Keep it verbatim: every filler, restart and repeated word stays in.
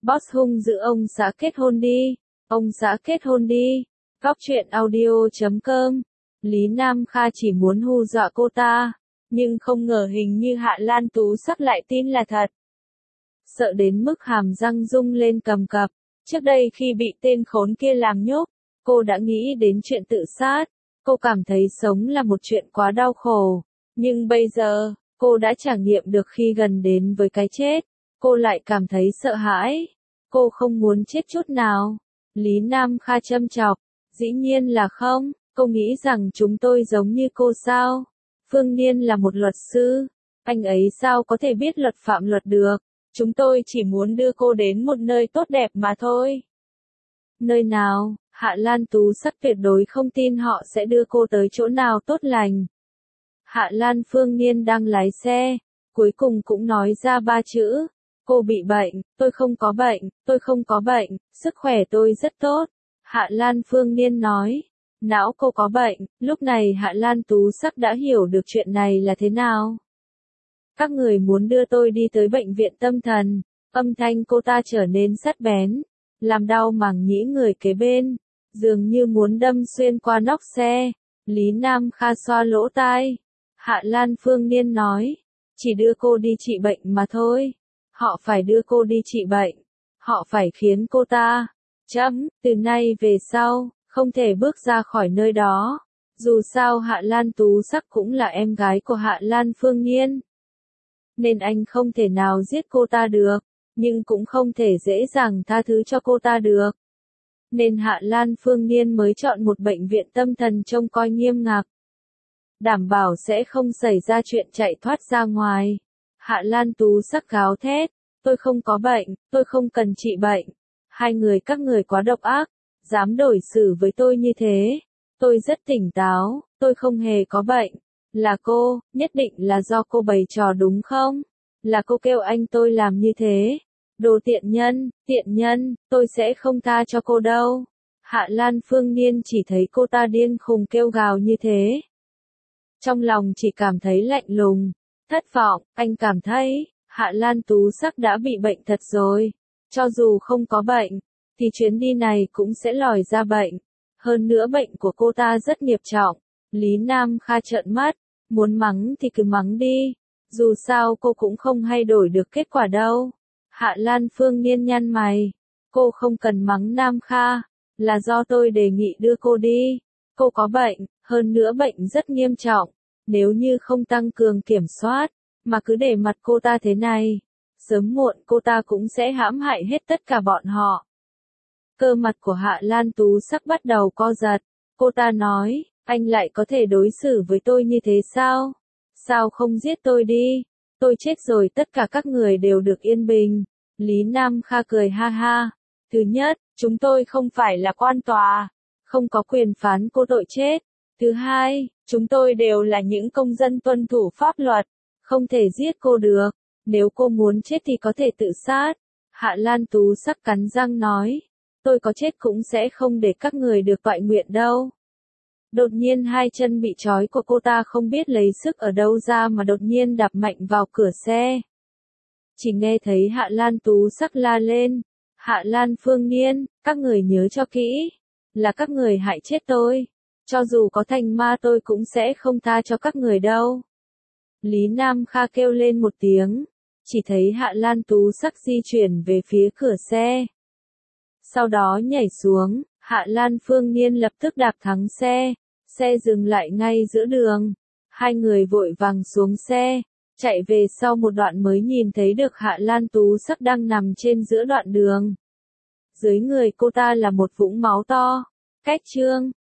Boss hung dữ ông xã kết hôn đi, ông xã kết hôn đi. Góc truyện audio chấm com. Lý Nam Kha chỉ muốn hù dọa cô ta, nhưng không ngờ hình như Hạ Lan Tú Sắc lại tin là thật. Sợ đến mức hàm răng rung lên cầm cập, trước đây khi bị tên khốn kia làm nhục, cô đã nghĩ đến chuyện tự sát, cô cảm thấy sống là một chuyện quá đau khổ, nhưng bây giờ, cô đã trải nghiệm được khi gần đến với cái chết, cô lại cảm thấy sợ hãi, cô không muốn chết chút nào. Lý Nam Kha châm chọc, dĩ nhiên là không, cô nghĩ rằng chúng tôi giống như cô sao? Phương Niên là một luật sư, anh ấy sao có thể biết luật phạm luật được, chúng tôi chỉ muốn đưa cô đến một nơi tốt đẹp mà thôi. Nơi nào? Hạ Lan Tú Sắc tuyệt đối không tin họ sẽ đưa cô tới chỗ nào tốt lành. Hạ Lan Phương Niên đang lái xe, cuối cùng cũng nói ra ba chữ. Cô bị bệnh, tôi không có bệnh, tôi không có bệnh, sức khỏe tôi rất tốt. Hạ Lan Phương Niên nói, não cô có bệnh, lúc này Hạ Lan Tú Sắc đã hiểu được chuyện này là thế nào. Các người muốn đưa tôi đi tới bệnh viện tâm thần, âm thanh cô ta trở nên sắc bén, làm đau màng nhĩ người kế bên, dường như muốn đâm xuyên qua nóc xe. Lý Nam Kha xoa lỗ tai. Hạ Lan Phương Niên nói, chỉ đưa cô đi trị bệnh mà thôi. Họ phải đưa cô đi trị bệnh. Họ phải khiến cô ta, chấm, từ nay về sau, không thể bước ra khỏi nơi đó. Dù sao Hạ Lan Tú Sắc cũng là em gái của Hạ Lan Phương Niên. Nên anh không thể nào giết cô ta được, nhưng cũng không thể dễ dàng tha thứ cho cô ta được. Nên Hạ Lan Phương Niên mới chọn một bệnh viện tâm thần trông coi nghiêm ngặt. Đảm bảo sẽ không xảy ra chuyện chạy thoát ra ngoài. Hạ Lan Tú Sắc gào thét, tôi không có bệnh, tôi không cần trị bệnh. Hai người các người quá độc ác, dám đối xử với tôi như thế. Tôi rất tỉnh táo, tôi không hề có bệnh. Là cô, nhất định là do cô bày trò đúng không? Là cô kêu anh tôi làm như thế. Đồ tiện nhân, tiện nhân, tôi sẽ không tha cho cô đâu. Hạ Lan Phương Niên chỉ thấy cô ta điên khùng kêu gào như thế. Trong lòng chỉ cảm thấy lạnh lùng, thất vọng, anh cảm thấy, Hạ Lan Tú Sắc đã bị bệnh thật rồi. Cho dù không có bệnh, thì chuyến đi này cũng sẽ lòi ra bệnh. Hơn nữa bệnh của cô ta rất nghiêm trọng. Lý Nam Kha trợn mắt, muốn mắng thì cứ mắng đi. Dù sao cô cũng không hay đổi được kết quả đâu. Hạ Lan Phương Niên nhăn mày. Cô không cần mắng Nam Kha, là do tôi đề nghị đưa cô đi. Cô có bệnh, hơn nữa bệnh rất nghiêm trọng. Nếu như không tăng cường kiểm soát, mà cứ để mặt cô ta thế này, sớm muộn cô ta cũng sẽ hãm hại hết tất cả bọn họ. Cơ mặt của Hạ Lan Tú Sắc bắt đầu co giật. Cô ta nói, anh lại có thể đối xử với tôi như thế sao? Sao không giết tôi đi? Tôi chết rồi tất cả các người đều được yên bình. Lý Nam Kha cười ha ha. Thứ nhất, chúng tôi không phải là quan tòa, không có quyền phán cô tội chết. Thứ hai, chúng tôi đều là những công dân tuân thủ pháp luật, không thể giết cô được. Nếu cô muốn chết thì có thể tự sát. Hạ Lan Tú Sắc cắn răng nói, tôi có chết cũng sẽ không để các người được toại nguyện đâu. Đột nhiên hai chân bị trói của cô ta không biết lấy sức ở đâu ra mà đột nhiên đạp mạnh vào cửa xe. Chỉ nghe thấy Hạ Lan Tú Sắc la lên, Hạ Lan Phương Niên, các người nhớ cho kỹ, là các người hại chết tôi. Cho dù có thành ma tôi cũng sẽ không tha cho các người đâu. Lý Nam Kha kêu lên một tiếng, chỉ thấy Hạ Lan Tú Sắc di chuyển về phía cửa xe. Sau đó nhảy xuống, Hạ Lan Phương Niên lập tức đạp thắng xe, xe dừng lại ngay giữa đường. Hai người vội vàng xuống xe, chạy về sau một đoạn mới nhìn thấy được Hạ Lan Tú Sắc đang nằm trên giữa đoạn đường. Dưới người cô ta là một vũng máu to. Cách chương